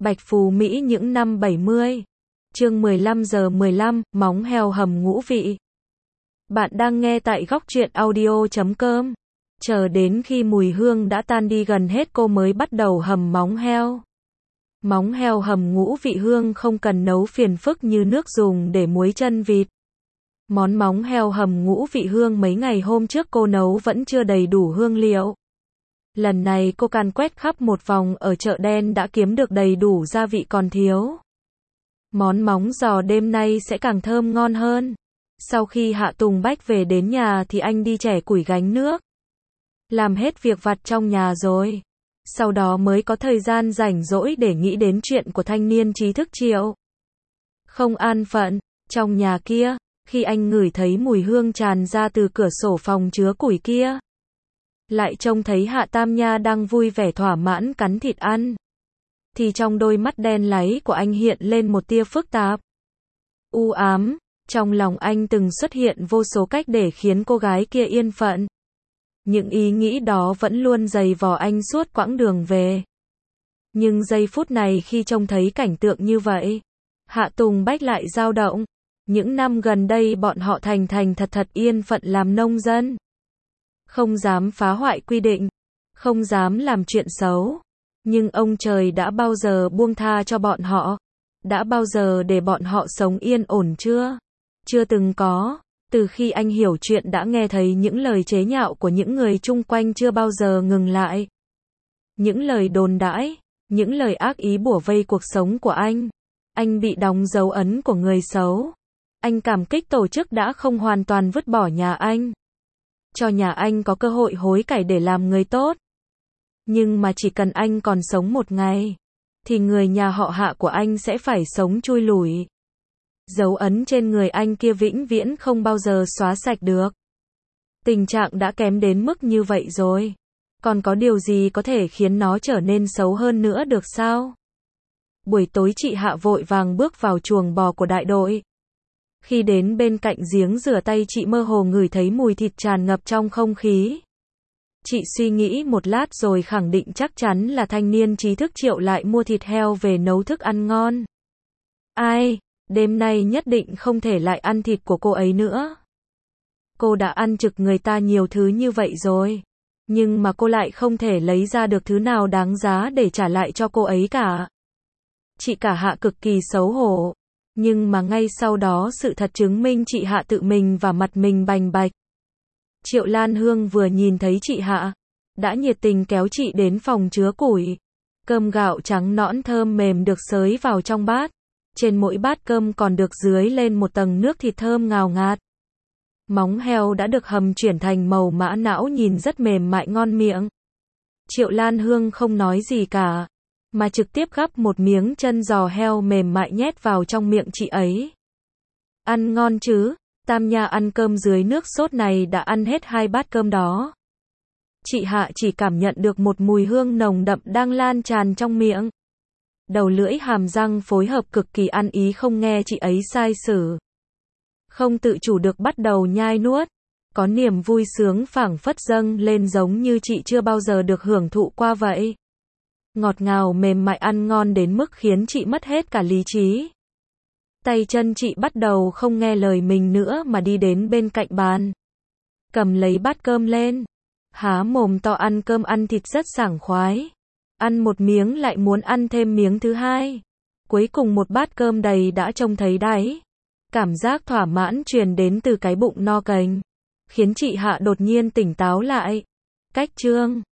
Bạch Phú Mỹ những năm 70. Chương 15:15, móng heo hầm ngũ vị. Bạn đang nghe tại góc truyện audio.com. Chờ đến khi mùi hương đã tan đi gần hết cô mới bắt đầu hầm móng heo. Móng heo hầm ngũ vị hương không cần nấu phiền phức như nước dùng để muối chân vịt. Món móng heo hầm ngũ vị hương mấy ngày hôm trước cô nấu vẫn chưa đầy đủ hương liệu. Lần này cô càn quét khắp một vòng ở chợ đen đã kiếm được đầy đủ gia vị còn thiếu. Món móng giò đêm nay sẽ càng thơm ngon hơn. Sau khi Hạ Tùng Bách về đến nhà thì anh đi chẻ củi gánh nước. Làm hết việc vặt trong nhà rồi. Sau đó mới có thời gian rảnh rỗi để nghĩ đến chuyện của thanh niên trí thức Triệu. Không an phận, trong nhà kia, khi anh ngửi thấy mùi hương tràn ra từ cửa sổ phòng chứa củi kia. Lại trông thấy Hạ Tam Nha đang vui vẻ thỏa mãn cắn thịt ăn. Thì trong đôi mắt đen láy của anh hiện lên một tia phức tạp. U ám, trong lòng anh từng xuất hiện vô số cách để khiến cô gái kia yên phận. Những ý nghĩ đó vẫn luôn giày vò anh suốt quãng đường về. Nhưng giây phút này khi trông thấy cảnh tượng như vậy, Hạ Tùng Bách lại dao động. Những năm gần đây bọn họ thành thật yên phận làm nông dân. Không dám phá hoại quy định, không dám làm chuyện xấu. Nhưng ông trời đã bao giờ buông tha cho bọn họ? Đã bao giờ để bọn họ sống yên ổn chưa? Chưa từng có. Từ khi anh hiểu chuyện đã nghe thấy những lời chế nhạo của những người chung quanh chưa bao giờ ngừng lại. Những lời đồn đãi, những lời ác ý bủa vây cuộc sống của anh. Anh bị đóng dấu ấn của người xấu. Anh cảm kích tổ chức đã không hoàn toàn vứt bỏ nhà anh. Cho nhà anh có cơ hội hối cải để làm người tốt. Nhưng mà chỉ cần anh còn sống một ngày, thì người nhà họ Hạ của anh sẽ phải sống chui lủi. Dấu ấn trên người anh kia vĩnh viễn không bao giờ xóa sạch được. Tình trạng đã kém đến mức như vậy rồi. Còn có điều gì có thể khiến nó trở nên xấu hơn nữa được sao? Buổi tối chị Hạ vội vàng bước vào chuồng bò của đại đội. Khi đến bên cạnh giếng rửa tay chị mơ hồ ngửi thấy mùi thịt tràn ngập trong không khí. Chị suy nghĩ một lát rồi khẳng định chắc chắn là thanh niên trí thức Triệu lại mua thịt heo về nấu thức ăn ngon. Ai, đêm nay nhất định không thể lại ăn thịt của cô ấy nữa. Cô đã ăn trực người ta nhiều thứ như vậy rồi. Nhưng mà cô lại không thể lấy ra được thứ nào đáng giá để trả lại cho cô ấy cả. Chị cả Hạ cực kỳ xấu hổ. Nhưng mà ngay sau đó sự thật chứng minh chị Hạ tự mình và mặt mình bành bạch. Triệu Lan Hương vừa nhìn thấy chị Hạ, đã nhiệt tình kéo chị đến phòng chứa củi. Cơm gạo trắng nõn thơm mềm được xới vào trong bát. Trên mỗi bát cơm còn được rưới lên một tầng nước thịt thơm ngào ngạt. Móng heo đã được hầm chuyển thành màu mã não nhìn rất mềm mại ngon miệng. Triệu Lan Hương không nói gì cả, mà trực tiếp gắp một miếng chân giò heo mềm mại nhét vào trong miệng chị ấy. Ăn ngon chứ? Tam Nha ăn cơm dưới nước sốt này đã ăn hết 2 bát cơm đó. Chị Hạ chỉ cảm nhận được một mùi hương nồng đậm đang lan tràn trong miệng. Đầu lưỡi hàm răng phối hợp cực kỳ ăn ý không nghe chị ấy sai sử. Không tự chủ được bắt đầu nhai nuốt. Có niềm vui sướng phảng phất dâng lên giống như chị chưa bao giờ được hưởng thụ qua vậy. Ngọt ngào mềm mại ăn ngon đến mức khiến chị mất hết cả lý trí. Tay chân chị bắt đầu không nghe lời mình nữa mà đi đến bên cạnh bàn. Cầm lấy bát cơm lên. Há mồm to ăn cơm ăn thịt rất sảng khoái. Ăn một miếng lại muốn ăn thêm miếng thứ hai. Cuối cùng một bát cơm đầy đã trông thấy đáy. Cảm giác thỏa mãn truyền đến từ cái bụng no cành. Khiến chị Hạ đột nhiên tỉnh táo lại. Cách chương